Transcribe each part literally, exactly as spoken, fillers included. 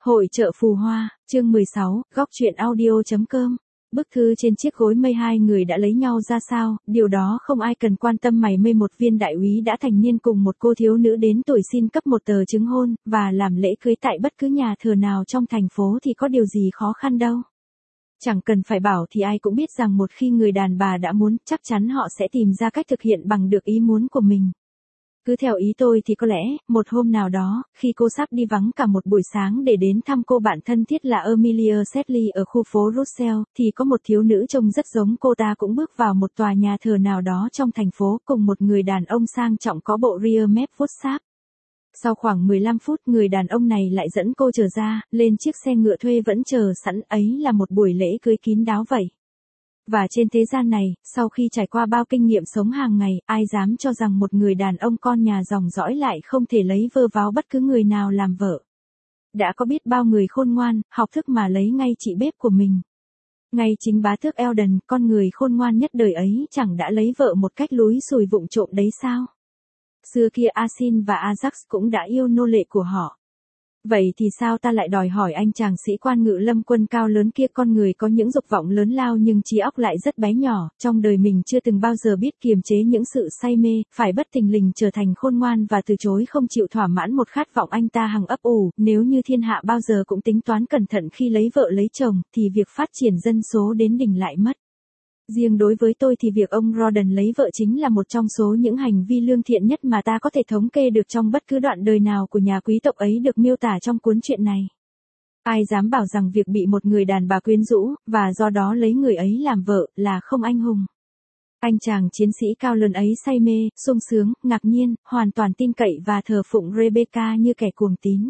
Hội chợ phù hoa, chương mười sáu, góc truyện audio.com. Bức thư trên chiếc gối mây hai người đã lấy nhau ra sao, điều đó không ai cần quan tâm. Mày mây một viên đại úy đã thành niên cùng một cô thiếu nữ đến tuổi xin cấp một tờ chứng hôn, và làm lễ cưới tại bất cứ nhà thờ nào trong thành phố thì có điều gì khó khăn đâu. Chẳng cần phải bảo thì ai cũng biết rằng một khi người đàn bà đã muốn, chắc chắn họ sẽ tìm ra cách thực hiện bằng được ý muốn của mình. Cứ theo ý tôi thì có lẽ, một hôm nào đó, khi cô sắp đi vắng cả một buổi sáng để đến thăm cô bạn thân thiết là Emilia Sedley ở khu phố Russell, thì có một thiếu nữ trông rất giống cô ta cũng bước vào một tòa nhà thờ nào đó trong thành phố cùng một người đàn ông sang trọng có bộ rear mép vuốt sáp. Sau khoảng mười lăm phút, người đàn ông này lại dẫn cô trở ra, lên chiếc xe ngựa thuê vẫn chờ sẵn. Ấy là một buổi lễ cưới kín đáo vậy. Và trên thế gian này, sau khi trải qua bao kinh nghiệm sống hàng ngày, ai dám cho rằng một người đàn ông con nhà dòng dõi lại không thể lấy vơ váo bất cứ người nào làm vợ. Đã có biết bao người khôn ngoan, học thức mà lấy ngay chị bếp của mình. Ngay chính bá tước Eldon, con người khôn ngoan nhất đời ấy, chẳng đã lấy vợ một cách lúi xùi vụng trộm đấy sao? Xưa kia Asin và Ajax cũng đã yêu nô lệ của họ. Vậy thì sao ta lại đòi hỏi anh chàng sĩ quan ngự lâm quân cao lớn kia? Con người có những dục vọng lớn lao nhưng trí óc lại rất bé nhỏ, trong đời mình chưa từng bao giờ biết kiềm chế những sự say mê, phải bất thình lình trở thành khôn ngoan và từ chối không chịu thỏa mãn một khát vọng anh ta hằng ấp ủ. Nếu như thiên hạ bao giờ cũng tính toán cẩn thận khi lấy vợ lấy chồng, thì việc phát triển dân số đến đỉnh lại mất. Riêng đối với tôi thì việc ông Rawdon lấy vợ chính là một trong số những hành vi lương thiện nhất mà ta có thể thống kê được trong bất cứ đoạn đời nào của nhà quý tộc ấy được miêu tả trong cuốn truyện này. Ai dám bảo rằng việc bị một người đàn bà quyến rũ, và do đó lấy người ấy làm vợ, là không anh hùng. Anh chàng chiến sĩ cao lớn ấy say mê, sung sướng, ngạc nhiên, hoàn toàn tin cậy và thờ phụng Rebecca như kẻ cuồng tín.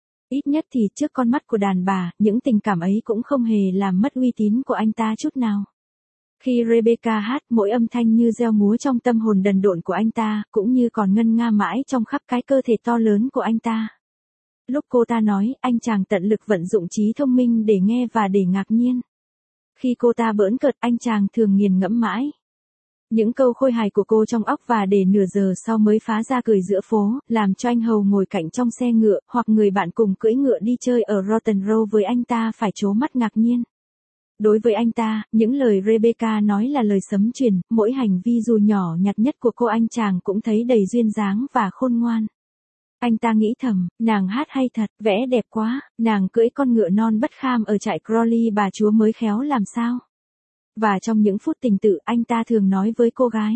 Ít nhất thì trước con mắt của đàn bà, những tình cảm ấy cũng không hề làm mất uy tín của anh ta chút nào. Khi Rebecca hát, mỗi âm thanh như reo múa trong tâm hồn đần độn của anh ta, cũng như còn ngân nga mãi trong khắp cái cơ thể to lớn của anh ta. Lúc cô ta nói, anh chàng tận lực vận dụng trí thông minh để nghe và để ngạc nhiên. Khi cô ta bỡn cợt, anh chàng thường nghiền ngẫm mãi những câu khôi hài của cô trong óc, và để nửa giờ sau mới phá ra cười giữa phố, làm cho anh hầu ngồi cạnh trong xe ngựa, hoặc người bạn cùng cưỡi ngựa đi chơi ở Rotten Row với anh ta phải trố mắt ngạc nhiên. Đối với anh ta, những lời Rebecca nói là lời sấm truyền, mỗi hành vi dù nhỏ nhặt nhất của cô anh chàng cũng thấy đầy duyên dáng và khôn ngoan. Anh ta nghĩ thầm, nàng hát hay thật, vẽ đẹp quá, nàng cưỡi con ngựa non bất kham ở trại Crowley bà chúa mới khéo làm sao. Và trong những phút tình tự, anh ta thường nói với cô gái.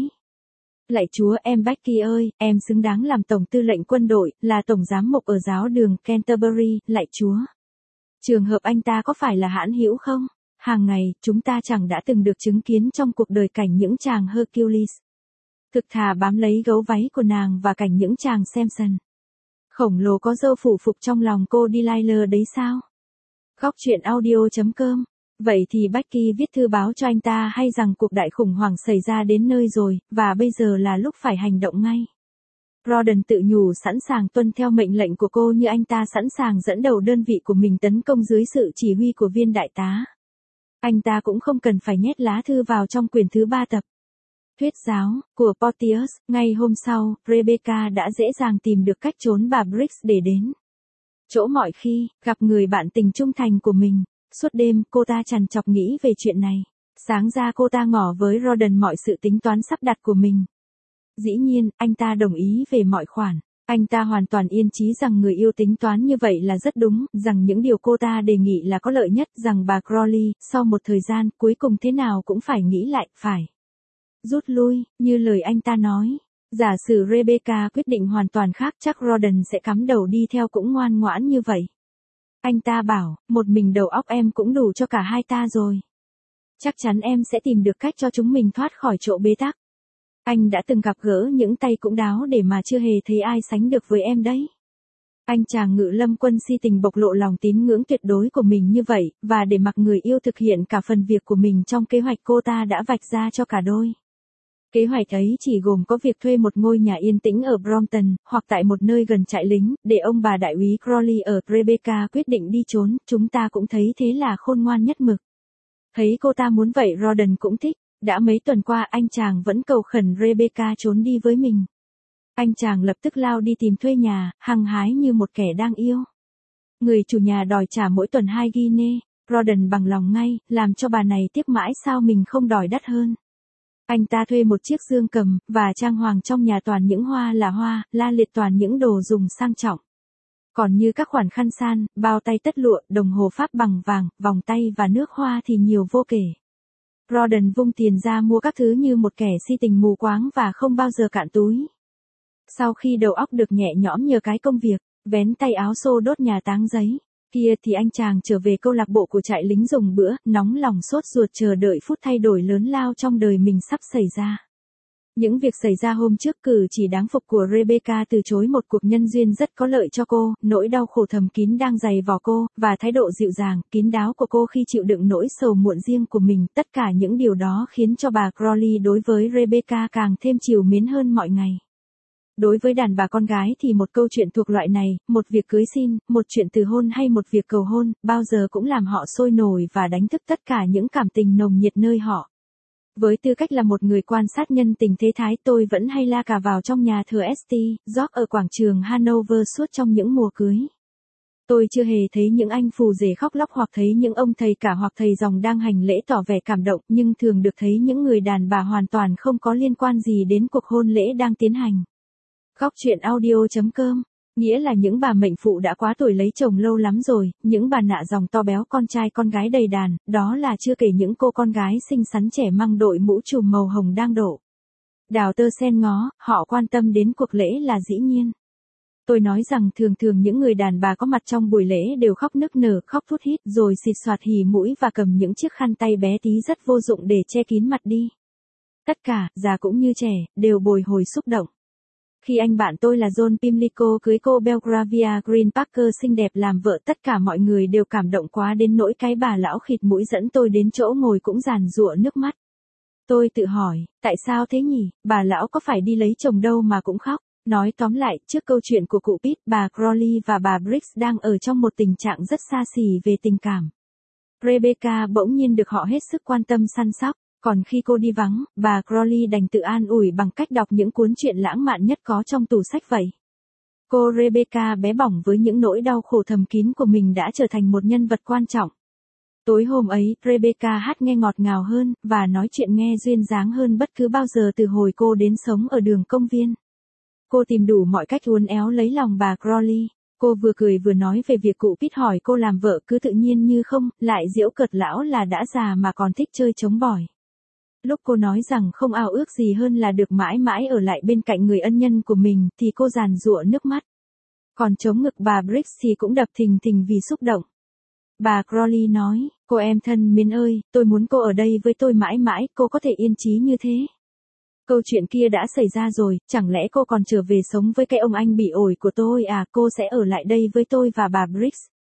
Lạy chúa, em Becky ơi, em xứng đáng làm tổng tư lệnh quân đội, là tổng giám mục ở giáo đường Canterbury, lạy chúa. Trường hợp anh ta có phải là hãn hữu không? Hàng ngày, chúng ta chẳng đã từng được chứng kiến trong cuộc đời cảnh những chàng Hercules thực thà bám lấy gấu váy của nàng và cảnh những chàng Samson khổng lồ có dâu phủ phục trong lòng cô Delilah đấy sao? Góc truyện audio.com. Vậy thì Becky viết thư báo cho anh ta hay rằng cuộc đại khủng hoảng xảy ra đến nơi rồi, và bây giờ là lúc phải hành động ngay. Rawdon tự nhủ sẵn sàng tuân theo mệnh lệnh của cô như anh ta sẵn sàng dẫn đầu đơn vị của mình tấn công dưới sự chỉ huy của viên đại tá. Anh ta cũng không cần phải nhét lá thư vào trong quyển thứ ba tập Thuyết giáo của Porteous. Ngay hôm sau, Rebecca đã dễ dàng tìm được cách trốn bà Briggs để đến chỗ mọi khi, gặp người bạn tình trung thành của mình. Suốt đêm, cô ta trằn trọc nghĩ về chuyện này. Sáng ra cô ta ngỏ với Rawdon mọi sự tính toán sắp đặt của mình. Dĩ nhiên, anh ta đồng ý về mọi khoản. Anh ta hoàn toàn yên chí rằng người yêu tính toán như vậy là rất đúng, rằng những điều cô ta đề nghị là có lợi nhất, rằng bà Crowley, sau một thời gian, cuối cùng thế nào cũng phải nghĩ lại, phải rút lui, như lời anh ta nói. Giả sử Rebecca quyết định hoàn toàn khác, chắc Rawdon sẽ cắm đầu đi theo cũng ngoan ngoãn như vậy. Anh ta bảo, một mình đầu óc em cũng đủ cho cả hai ta rồi. Chắc chắn em sẽ tìm được cách cho chúng mình thoát khỏi chỗ bế tắc. Anh đã từng gặp gỡ những tay cũng đáo để mà chưa hề thấy ai sánh được với em đấy. Anh chàng ngự lâm quân si tình bộc lộ lòng tín ngưỡng tuyệt đối của mình như vậy, và để mặc người yêu thực hiện cả phần việc của mình trong kế hoạch cô ta đã vạch ra cho cả đôi. Kế hoạch ấy chỉ gồm có việc thuê một ngôi nhà yên tĩnh ở Brompton, hoặc tại một nơi gần trại lính, để ông bà đại úy Crowley ở. Rebecca quyết định đi trốn, chúng ta cũng thấy thế là khôn ngoan nhất mực. Thấy cô ta muốn vậy, Rawdon cũng thích. Đã mấy tuần qua anh chàng vẫn cầu khẩn Rebecca trốn đi với mình. Anh chàng lập tức lao đi tìm thuê nhà, hăng hái như một kẻ đang yêu. Người chủ nhà đòi trả mỗi tuần hai guinea, Rawdon bằng lòng ngay, làm cho bà này tiếc mãi sao mình không đòi đắt hơn. Anh ta thuê một chiếc dương cầm, và trang hoàng trong nhà toàn những hoa là hoa, la liệt toàn những đồ dùng sang trọng. Còn như các khoản khăn san, bao tay tất lụa, đồng hồ pháp bằng vàng, vòng tay và nước hoa thì nhiều vô kể. Rawdon vung tiền ra mua các thứ như một kẻ si tình mù quáng và không bao giờ cạn túi. Sau khi đầu óc được nhẹ nhõm nhờ cái công việc, vén tay áo xô đốt nhà táng giấy, kia thì anh chàng trở về câu lạc bộ của trại lính dùng bữa, nóng lòng sốt ruột chờ đợi phút thay đổi lớn lao trong đời mình sắp xảy ra. Những việc xảy ra hôm trước cử chỉ đáng phục của Rebecca từ chối một cuộc nhân duyên rất có lợi cho cô, nỗi đau khổ thầm kín đang dày vò cô, và thái độ dịu dàng, kín đáo của cô khi chịu đựng nỗi sầu muộn riêng của mình, tất cả những điều đó khiến cho bà Crawley đối với Rebecca càng thêm trìu mến hơn mọi ngày. Đối với đàn bà con gái thì một câu chuyện thuộc loại này, một việc cưới xin, một chuyện từ hôn hay một việc cầu hôn, bao giờ cũng làm họ sôi nổi và đánh thức tất cả những cảm tình nồng nhiệt nơi họ. Với tư cách là một người quan sát nhân tình thế thái, tôi vẫn hay la cà vào trong nhà thờ ét tê, George ở quảng trường Hanover suốt trong những mùa cưới. Tôi chưa hề thấy những anh phù rể khóc lóc hoặc thấy những ông thầy cả hoặc thầy dòng đang hành lễ tỏ vẻ cảm động, nhưng thường được thấy những người đàn bà hoàn toàn không có liên quan gì đến cuộc hôn lễ đang tiến hành. Góc truyện audio chấm com, nghĩa là những bà mệnh phụ đã quá tuổi lấy chồng lâu lắm rồi, những bà nạ dòng to béo con trai con gái đầy đàn, đó là chưa kể những cô con gái xinh xắn trẻ mang đội mũ trùm màu hồng đang đổ đào tơ sen ngó, họ quan tâm đến cuộc lễ là dĩ nhiên. Tôi nói rằng thường thường những người đàn bà có mặt trong buổi lễ đều khóc nức nở, khóc thút thít, rồi xịt xoạt hì mũi và cầm những chiếc khăn tay bé tí rất vô dụng để che kín mặt đi. Tất cả, già cũng như trẻ, đều bồi hồi xúc động. Khi anh bạn tôi là John Pimlico cưới cô Belgravia Green Parker xinh đẹp làm vợ, tất cả mọi người đều cảm động quá đến nỗi cái bà lão khịt mũi dẫn tôi đến chỗ ngồi cũng giàn giụa nước mắt. Tôi tự hỏi, tại sao thế nhỉ, bà lão có phải đi lấy chồng đâu mà cũng khóc. Nói tóm lại, trước câu chuyện của cụ Pitt, bà Crawley và bà Briggs đang ở trong một tình trạng rất xa xỉ về tình cảm. Rebecca bỗng nhiên được họ hết sức quan tâm săn sóc. Còn khi cô đi vắng, bà Crawley đành tự an ủi bằng cách đọc những cuốn truyện lãng mạn nhất có trong tủ sách vậy. Cô Rebecca bé bỏng với những nỗi đau khổ thầm kín của mình đã trở thành một nhân vật quan trọng. Tối hôm ấy, Rebecca hát nghe ngọt ngào hơn, và nói chuyện nghe duyên dáng hơn bất cứ bao giờ từ hồi cô đến sống ở đường công viên. Cô tìm đủ mọi cách uốn éo lấy lòng bà Crawley. Cô vừa cười vừa nói về việc cụ Pitt hỏi cô làm vợ cứ tự nhiên như không, lại giễu cợt lão là đã già mà còn thích chơi trống bỏi. Lúc cô nói rằng không ao ước gì hơn là được mãi mãi ở lại bên cạnh người ân nhân của mình, thì cô giàn giụa nước mắt. Còn chống ngực bà Briggs thì cũng đập thình thình vì xúc động. Bà Crawley nói, cô em thân mến ơi, tôi muốn cô ở đây với tôi mãi mãi, cô có thể yên chí như thế. Câu chuyện kia đã xảy ra rồi, chẳng lẽ cô còn trở về sống với cái ông anh bị ổi của tôi à, cô sẽ ở lại đây với tôi và bà Briggs.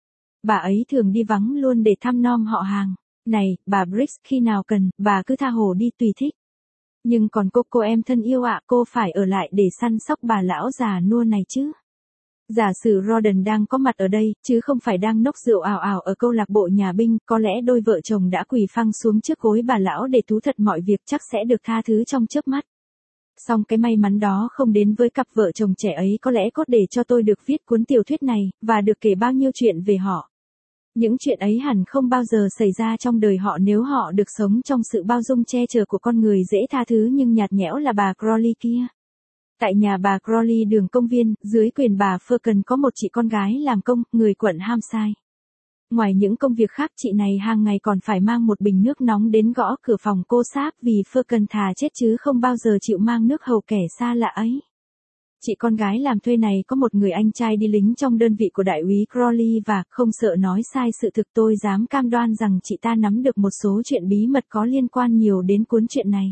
Bà ấy thường đi vắng luôn để thăm nom họ hàng. Này, bà Briggs, khi nào cần, bà cứ tha hồ đi tùy thích. Nhưng còn cô, cô em thân yêu ạ, cô phải ở lại để săn sóc bà lão già nua này chứ. Giả sử Rawdon đang có mặt ở đây, chứ không phải đang nốc rượu ào ào ở câu lạc bộ nhà binh, có lẽ đôi vợ chồng đã quỳ phăng xuống trước gối bà lão để thú thật mọi việc, chắc sẽ được tha thứ trong chớp mắt. Song cái may mắn đó không đến với cặp vợ chồng trẻ ấy, có lẽ cốt để cho tôi được viết cuốn tiểu thuyết này, và được kể bao nhiêu chuyện về họ. Những chuyện ấy hẳn không bao giờ xảy ra trong đời họ nếu họ được sống trong sự bao dung che chở của con người dễ tha thứ nhưng nhạt nhẽo là bà Crawley kia. Tại nhà bà Crawley đường công viên, dưới quyền bà Firkin có một chị con gái làm công, người quận Hampshire. Ngoài những công việc khác, chị này hàng ngày còn phải mang một bình nước nóng đến gõ cửa phòng cô Sáp vì Firkin thà chết chứ không bao giờ chịu mang nước hầu kẻ xa lạ ấy. Chị con gái làm thuê này có một người anh trai đi lính trong đơn vị của đại úy Crawley và, không sợ nói sai sự thực, tôi dám cam đoan rằng chị ta nắm được một số chuyện bí mật có liên quan nhiều đến cuốn truyện này.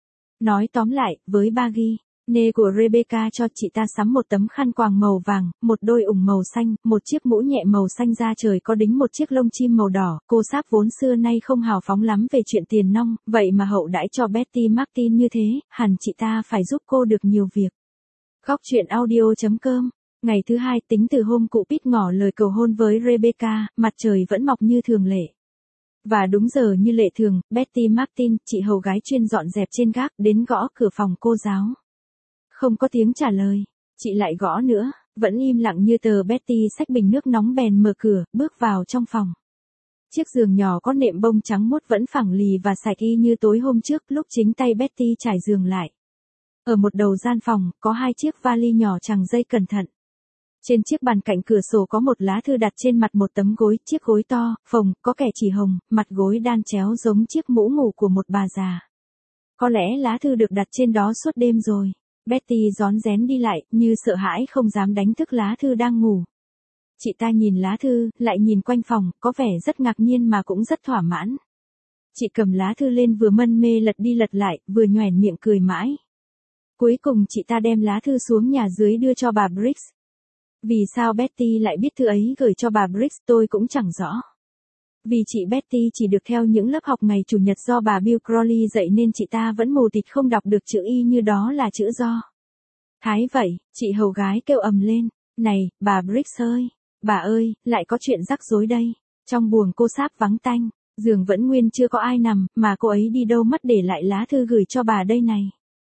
Nói tóm lại, với Baggy, nê của Rebecca cho chị ta sắm một tấm khăn quàng màu vàng, một đôi ủng màu xanh, một chiếc mũ nhẹ màu xanh da trời có đính một chiếc lông chim màu đỏ. Cô Sáp vốn xưa nay không hào phóng lắm về chuyện tiền nong, vậy mà hậu đãi cho Betty Martin như thế, hẳn chị ta phải giúp cô được nhiều việc. Góc truyện audio chấm com. Ngày thứ hai tính từ hôm cụ Pitt ngỏ lời cầu hôn với Rebecca, mặt trời vẫn mọc như thường lệ. Và đúng giờ như lệ thường, Betty Martin, chị hầu gái chuyên dọn dẹp trên gác, đến gõ cửa phòng cô giáo. Không có tiếng trả lời, chị lại gõ nữa, Vẫn im lặng như tờ, Betty xách bình nước nóng bèn mở cửa, bước vào trong phòng. Chiếc giường nhỏ có nệm bông trắng muốt vẫn phẳng lì và sạch y như tối hôm trước lúc chính tay Betty trải giường lại. Ở một đầu gian phòng, có hai chiếc vali nhỏ chằng dây cẩn thận. Trên chiếc bàn cạnh cửa sổ có một lá thư đặt trên mặt một tấm gối, chiếc gối to, phồng, có kẻ chỉ hồng, mặt gối đan chéo giống chiếc mũ ngủ của một bà già. Có lẽ lá thư được đặt trên đó suốt đêm rồi. Betty rón rén đi lại, như sợ hãi không dám đánh thức lá thư đang ngủ. Chị ta nhìn lá thư, lại nhìn quanh phòng, có vẻ rất ngạc nhiên mà cũng rất thỏa mãn. Chị cầm lá thư lên vừa mân mê lật đi lật lại, vừa nhoẻn miệng cười mãi. Cuối cùng chị ta đem lá thư xuống nhà dưới đưa cho bà Briggs. Vì sao Betty lại biết thư ấy gửi cho bà Briggs tôi cũng chẳng rõ. Vì chị Betty chỉ được theo những lớp học ngày Chủ nhật do bà Bill Crowley dạy nên chị ta vẫn mù tịt không đọc được chữ Y như đó là chữ Do. Thái vậy, chị hầu gái kêu ầm lên. Này, bà Briggs ơi! Bà ơi, lại có chuyện rắc rối đây. Trong buồng cô sáp vắng tanh, giường vẫn nguyên chưa có ai nằm, mà cô ấy đi đâu mất để lại lá thư gửi cho bà đây này.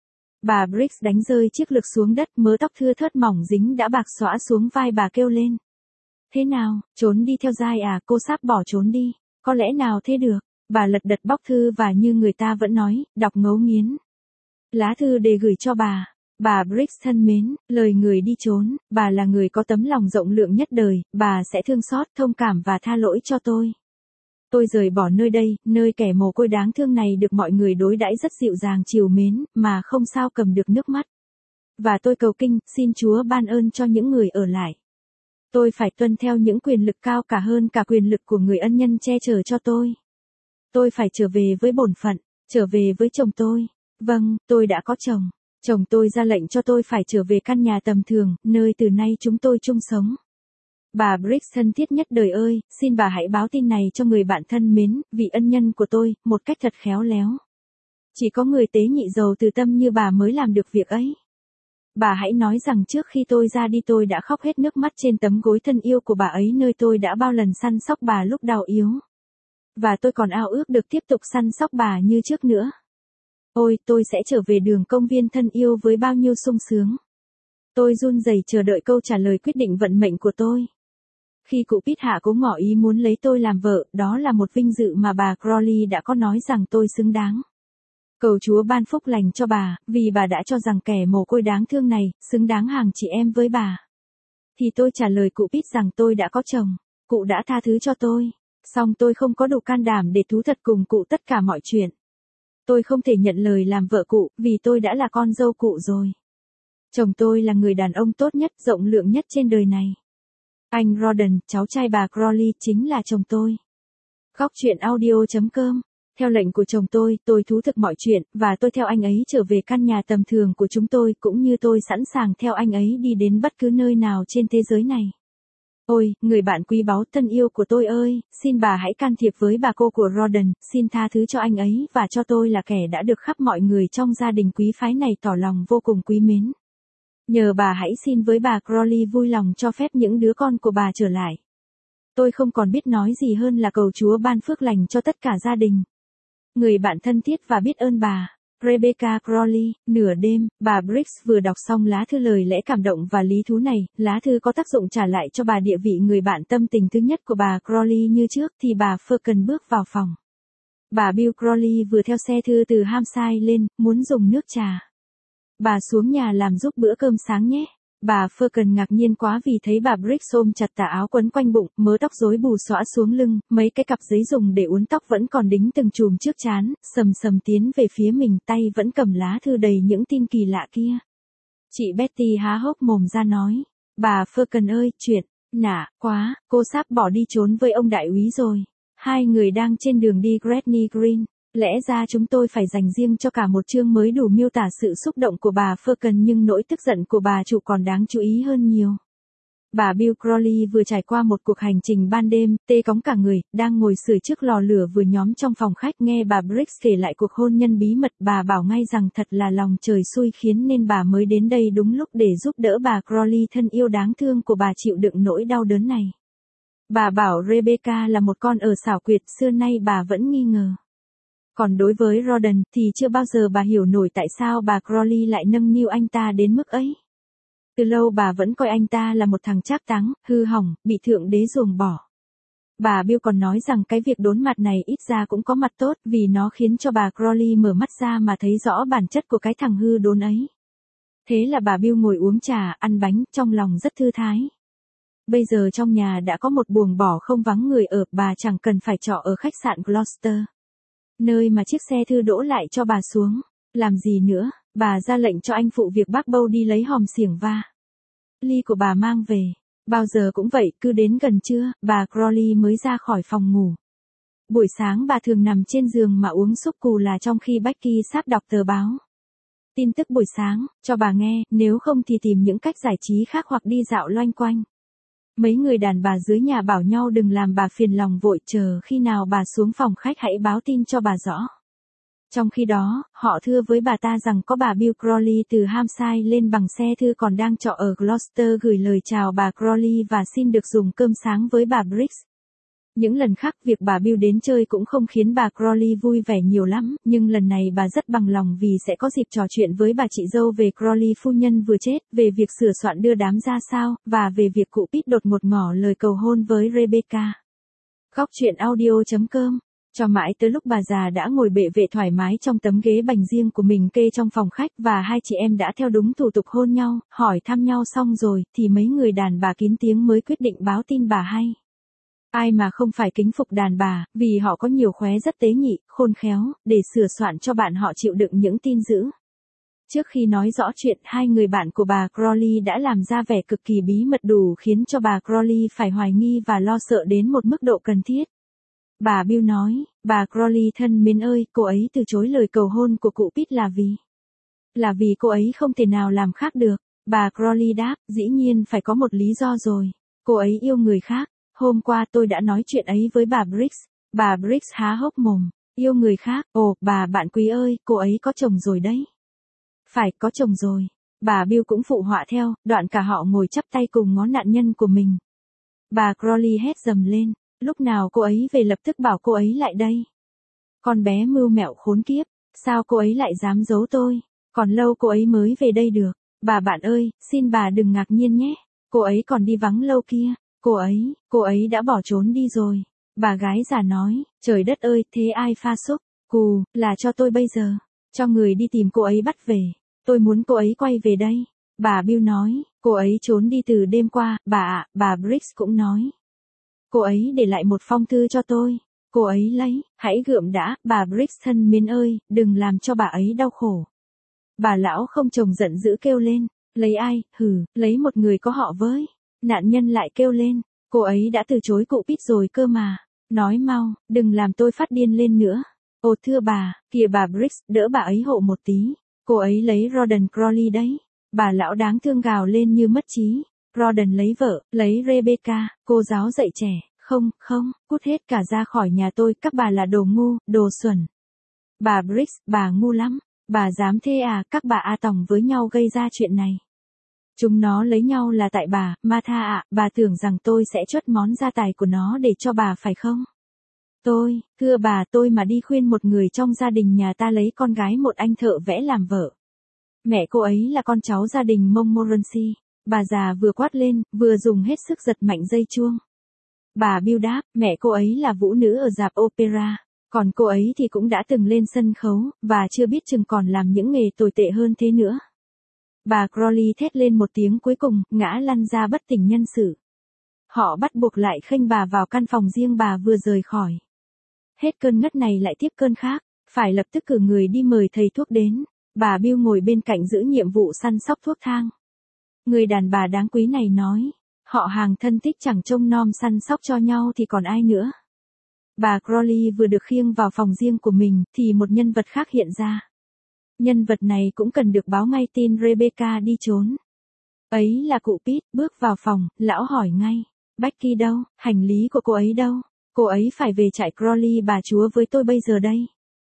Bà Briggs đánh rơi chiếc lược xuống đất, mớ tóc thưa thớt mỏng dính đã bạc xõa xuống vai bà kêu lên. Thế nào, trốn đi theo dai à? Cô sáp bỏ trốn đi, có lẽ nào thế được. Bà lật đật bóc thư và như người ta vẫn nói, đọc ngấu nghiến. Lá thư để gửi cho bà. Bà Briggs thân mến, lời người đi trốn, bà là người có tấm lòng rộng lượng nhất đời, bà sẽ thương xót, thông cảm và tha lỗi cho tôi. Tôi rời bỏ nơi đây, nơi kẻ mồ côi đáng thương này được mọi người đối đãi rất dịu dàng trìu mến, mà không sao cầm được nước mắt. Và tôi cầu kinh, xin Chúa ban ơn cho những người ở lại. Tôi phải tuân theo những quyền lực cao cả hơn cả quyền lực của người ân nhân che chở cho tôi. Tôi phải trở về với bổn phận, trở về với chồng tôi. Vâng, tôi đã có chồng. Chồng tôi ra lệnh cho tôi phải trở về căn nhà tầm thường, nơi từ nay chúng tôi chung sống. Bà Briggs thân thiết nhất đời ơi, xin bà hãy báo tin này cho người bạn thân mến, vị ân nhân của tôi, một cách thật khéo léo. Chỉ có người tế nhị giàu từ tâm như bà mới làm được việc ấy. Bà hãy nói rằng trước khi tôi ra đi tôi đã khóc hết nước mắt trên tấm gối thân yêu của bà ấy nơi tôi đã bao lần săn sóc bà lúc đau yếu. Và tôi còn ao ước được tiếp tục săn sóc bà như trước nữa. Ôi, tôi sẽ trở về đường công viên thân yêu với bao nhiêu sung sướng. Tôi run rẩy chờ đợi câu trả lời quyết định vận mệnh của tôi. Khi cụ Pít hạ cố ngỏ ý muốn lấy tôi làm vợ, đó là một vinh dự mà bà Crowley đã có nói rằng tôi xứng đáng. Cầu Chúa ban phúc lành cho bà, vì bà đã cho rằng kẻ mồ côi đáng thương này, xứng đáng hàng chị em với bà. Thì tôi trả lời cụ Pít rằng tôi đã có chồng, cụ đã tha thứ cho tôi. Song tôi không có đủ can đảm để thú thật cùng cụ tất cả mọi chuyện. Tôi không thể nhận lời làm vợ cụ, vì tôi đã là con dâu cụ rồi. Chồng tôi là người đàn ông tốt nhất, rộng lượng nhất trên đời này. Anh Rawdon, cháu trai bà Crowley, chính là chồng tôi. Góc truyện audio chấm com. Theo lệnh của chồng tôi, tôi thú thực mọi chuyện, và tôi theo anh ấy trở về căn nhà tầm thường của chúng tôi, cũng như tôi sẵn sàng theo anh ấy đi đến bất cứ nơi nào trên thế giới này. Ôi, người bạn quý báu thân yêu của tôi ơi, xin bà hãy can thiệp với bà cô của Rawdon, xin tha thứ cho anh ấy và cho tôi là kẻ đã được khắp mọi người trong gia đình quý phái này tỏ lòng vô cùng quý mến. Nhờ bà hãy xin với bà Crowley vui lòng cho phép những đứa con của bà trở lại. Tôi không còn biết nói gì hơn là cầu Chúa ban phước lành cho tất cả gia đình. Người bạn thân thiết và biết ơn bà, Rebecca Crowley. Nửa đêm, bà Briggs vừa đọc xong lá thư lời lẽ cảm động và lý thú này, lá thư có tác dụng trả lại cho bà địa vị người bạn tâm tình thứ nhất của bà Crowley như trước, thì bà Firkin bước vào phòng. Bà Bill Crowley vừa theo xe thư từ Hampshire lên, muốn dùng nước trà. Bà xuống nhà làm giúp bữa cơm sáng nhé. Bà Firkin ngạc nhiên quá vì thấy bà Briggs ôm chặt tà áo quấn quanh bụng, mớ tóc rối bù xõa xuống lưng, mấy cái cặp giấy dùng để uốn tóc vẫn còn đính từng chùm trước trán, sầm sầm tiến về phía mình, tay vẫn cầm lá thư đầy những tin kỳ lạ kia. Chị Betty há hốc mồm ra nói, bà Firkin ơi, chuyện, nả, quá, cô sắp bỏ đi trốn với ông đại úy rồi. Hai người đang trên đường đi Gretny Green. Lẽ ra chúng tôi phải dành riêng cho cả một chương mới đủ miêu tả sự xúc động của bà Firkin, nhưng nỗi tức giận của bà chủ còn đáng chú ý hơn nhiều. Bà Bill Crowley vừa trải qua một cuộc hành trình ban đêm, tê cóng cả người, đang ngồi sưởi trước lò lửa vừa nhóm trong phòng khách nghe bà Briggs kể lại cuộc hôn nhân bí mật. Bà bảo ngay rằng thật là lòng trời xui khiến nên bà mới đến đây đúng lúc để giúp đỡ bà Crowley thân yêu đáng thương của bà chịu đựng nỗi đau đớn này. Bà bảo Rebecca là một con ở xảo quyệt, xưa nay bà vẫn nghi ngờ. Còn đối với Rawdon thì chưa bao giờ bà hiểu nổi tại sao bà Crowley lại nâng niu anh ta đến mức ấy. Từ lâu bà vẫn coi anh ta là một thằng trác táng, hư hỏng, bị thượng đế ruồng bỏ. Bà Bill còn nói rằng cái việc đốn mặt này ít ra cũng có mặt tốt vì nó khiến cho bà Crowley mở mắt ra mà thấy rõ bản chất của cái thằng hư đốn ấy. Thế là bà Bill ngồi uống trà, ăn bánh, trong lòng rất thư thái. Bây giờ trong nhà đã có một buồng bỏ không vắng người ở, bà chẳng cần phải trọ ở khách sạn Gloucester, nơi mà chiếc xe thư đỗ lại cho bà xuống. Làm gì nữa, bà ra lệnh cho anh phụ việc bác Bâu đi lấy hòm xiềng va ly của bà mang về. Bao giờ cũng vậy, cứ đến gần trưa, bà Crowley mới ra khỏi phòng ngủ. Buổi sáng bà thường nằm trên giường mà uống súp cù là trong khi Becky sắp đọc tờ báo. Tin tức buổi sáng, cho bà nghe, nếu không thì tìm những cách giải trí khác hoặc đi dạo loanh quanh. Mấy người đàn bà dưới nhà bảo nhau đừng làm bà phiền lòng, vội chờ khi nào bà xuống phòng khách hãy báo tin cho bà rõ. Trong khi đó, họ thưa với bà ta rằng có bà Bill Crowley từ Hampshire lên bằng xe thư còn đang trọ ở Gloucester gửi lời chào bà Crowley và xin được dùng cơm sáng với bà Briggs. Những lần khác việc bà Bill đến chơi cũng không khiến bà Crowley vui vẻ nhiều lắm, nhưng lần này bà rất bằng lòng vì sẽ có dịp trò chuyện với bà chị dâu về Crowley phu nhân vừa chết, về việc sửa soạn đưa đám ra sao, và về việc cụ Pete đột ngột ngỏ lời cầu hôn với Rebecca. Góc truyện audio chấm com. Cho mãi tới lúc bà già đã ngồi bệ vệ thoải mái trong tấm ghế bành riêng của mình kê trong phòng khách và hai chị em đã theo đúng thủ tục hôn nhau, hỏi thăm nhau xong rồi, thì mấy người đàn bà kín tiếng mới quyết định báo tin bà hay. Ai mà không phải kính phục đàn bà, vì họ có nhiều khóe rất tế nhị, khôn khéo, để sửa soạn cho bạn họ chịu đựng những tin dữ. Trước khi nói rõ chuyện, hai người bạn của bà Crowley đã làm ra vẻ cực kỳ bí mật đủ khiến cho bà Crowley phải hoài nghi và lo sợ đến một mức độ cần thiết. Bà Bill nói, bà Crowley thân mến ơi, cô ấy từ chối lời cầu hôn của cụ Pete là vì... Là vì cô ấy không thể nào làm khác được. Bà Crowley đáp, dĩ nhiên phải có một lý do rồi. Cô ấy yêu người khác. Hôm qua tôi đã nói chuyện ấy với bà Briggs. Bà Briggs há hốc mồm. Yêu người khác, ồ, bà bạn quý ơi, cô ấy có chồng rồi đấy. Phải, có chồng rồi. Bà Bill cũng phụ họa theo, đoạn cả họ ngồi chắp tay cùng ngó nạn nhân của mình. Bà Crowley hét dầm lên. Lúc nào cô ấy về lập tức bảo cô ấy lại đây. Con bé mưu mẹo khốn kiếp, sao cô ấy lại dám giấu tôi, còn lâu cô ấy mới về đây được. Bà bạn ơi, xin bà đừng ngạc nhiên nhé, cô ấy còn đi vắng lâu kia, cô ấy, cô ấy đã bỏ trốn đi rồi. Bà gái già nói, trời đất ơi, thế ai pha xúc, cù, là cho tôi bây giờ, cho người đi tìm cô ấy bắt về, tôi muốn cô ấy quay về đây. Bà Bill nói, cô ấy trốn đi từ đêm qua, bà ạ, bà Briggs cũng nói. Cô ấy để lại một phong thư cho tôi. Cô ấy lấy, hãy gượm đã, bà Briggs thân mến ơi, đừng làm cho bà ấy đau khổ. Bà lão không chồng giận dữ kêu lên, lấy ai, hừ, lấy một người có họ với. Nạn nhân lại kêu lên, cô ấy đã từ chối cụ Pete rồi cơ mà. Nói mau, đừng làm tôi phát điên lên nữa. Ồ thưa bà, kìa bà Briggs, đỡ bà ấy hộ một tí. Cô ấy lấy Rawdon Crawley đấy. Bà lão đáng thương gào lên như mất trí. Rawdon lấy vợ, lấy Rebecca, cô giáo dạy trẻ. Không, không, cút hết cả ra khỏi nhà tôi, các bà là đồ ngu, đồ xuẩn. Bà Briggs, bà ngu lắm, bà dám thế à, các bà a tòng với nhau gây ra chuyện này. Chúng nó lấy nhau là tại bà, Martha ạ, bà tưởng rằng tôi sẽ chuất món gia tài của nó để cho bà phải không? Tôi, thưa bà, tôi mà đi khuyên một người trong gia đình nhà ta lấy con gái một anh thợ vẽ làm vợ. Mẹ cô ấy là con cháu gia đình Montmorency, bà già vừa quát lên, vừa dùng hết sức giật mạnh dây chuông. Bà Bill đáp, mẹ cô ấy là vũ nữ ở rạp opera, còn cô ấy thì cũng đã từng lên sân khấu, và chưa biết chừng còn làm những nghề tồi tệ hơn thế nữa. Bà Crowley thét lên một tiếng cuối cùng, ngã lăn ra bất tỉnh nhân sự. Họ bắt buộc lại khênh bà vào căn phòng riêng bà vừa rời khỏi. Hết cơn ngất này lại tiếp cơn khác, phải lập tức cử người đi mời thầy thuốc đến. Bà Bill ngồi bên cạnh giữ nhiệm vụ săn sóc thuốc thang. Người đàn bà đáng quý này nói, họ hàng thân thích chẳng trông nom săn sóc cho nhau thì còn ai nữa. Bà Crowley vừa được khiêng vào phòng riêng của mình, thì một nhân vật khác hiện ra. Nhân vật này cũng cần được báo ngay tin Rebecca đi trốn. Ấy là cụ Pete, bước vào phòng, lão hỏi ngay, Becky đâu, hành lý của cô ấy đâu, cô ấy phải về trại Crowley bà chúa với tôi bây giờ đây.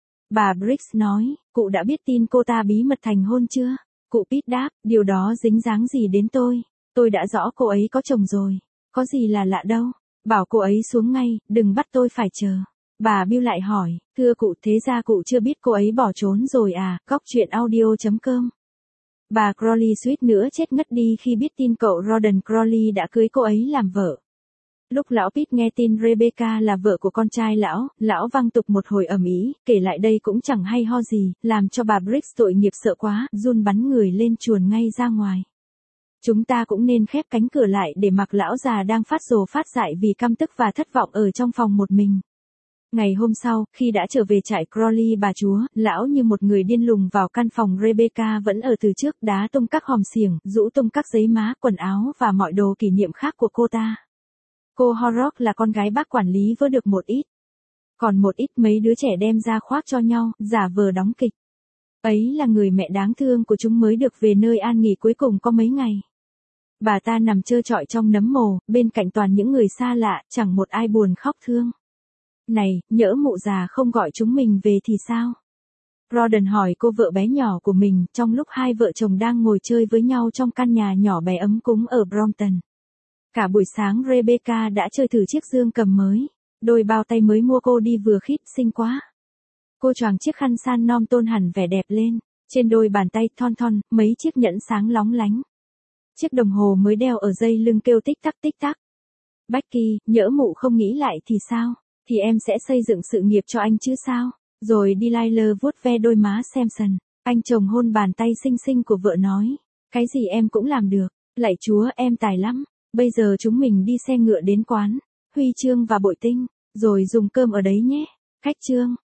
Bà Briggs nói, cụ đã biết tin cô ta bí mật thành hôn chưa? Cụ Pete đáp, điều đó dính dáng gì đến tôi, tôi đã rõ cô ấy có chồng rồi, có gì là lạ đâu, bảo cô ấy xuống ngay, đừng bắt tôi phải chờ. Bà Bill lại hỏi, thưa cụ, thế ra cụ chưa biết cô ấy bỏ trốn rồi à, góc truyện audio chấm com. Bà Crowley suýt nữa chết ngất đi khi biết tin cậu Rawdon Crowley đã cưới cô ấy làm vợ. Lúc lão Pete nghe tin Rebecca là vợ của con trai lão, lão văng tục một hồi ầm ĩ, kể lại đây cũng chẳng hay ho gì, làm cho bà Briggs tội nghiệp sợ quá, run bắn người lên chuồn ngay ra ngoài. Chúng ta cũng nên khép cánh cửa lại để mặc lão già đang phát rồ phát dại vì căm tức và thất vọng ở trong phòng một mình. Ngày hôm sau, khi đã trở về trại Crowley bà chúa, lão như một người điên lùng vào căn phòng Rebecca vẫn ở từ trước, đá tung các hòm xiềng, rũ tung các giấy má, quần áo và mọi đồ kỷ niệm khác của cô ta. Cô Horrocks là con gái bác quản lý vơ được một ít. Còn một ít mấy đứa trẻ đem ra khoác cho nhau, giả vờ đóng kịch. Ấy là người mẹ đáng thương của chúng mới được về nơi an nghỉ cuối cùng có mấy ngày. Bà ta nằm trơ trọi trong nấm mồ, bên cạnh toàn những người xa lạ, chẳng một ai buồn khóc thương. Này, nhỡ mụ già không gọi chúng mình về thì sao? Rawdon hỏi cô vợ bé nhỏ của mình, trong lúc hai vợ chồng đang ngồi chơi với nhau trong căn nhà nhỏ bé ấm cúng ở Brompton. Cả buổi sáng Rebecca đã chơi thử chiếc dương cầm mới. Đôi bao tay mới mua cô đi vừa khít xinh quá. Cô choàng chiếc khăn san nom tôn hẳn vẻ đẹp lên. Trên đôi bàn tay thon thon, mấy chiếc nhẫn sáng lóng lánh. Chiếc đồng hồ mới đeo ở dây lưng kêu tích tắc tích tắc. Becky, nhỡ mụ không nghĩ lại thì sao? Thì em sẽ xây dựng sự nghiệp cho anh chứ sao? Rồi Delilah vuốt ve đôi má Samson. Anh chồng hôn bàn tay xinh xinh của vợ nói. Cái gì em cũng làm được. Lạy Chúa, em tài lắm. Bây giờ chúng mình đi xe ngựa đến quán Huy chương và Bội Tinh, rồi dùng cơm ở đấy nhé. Khách trương.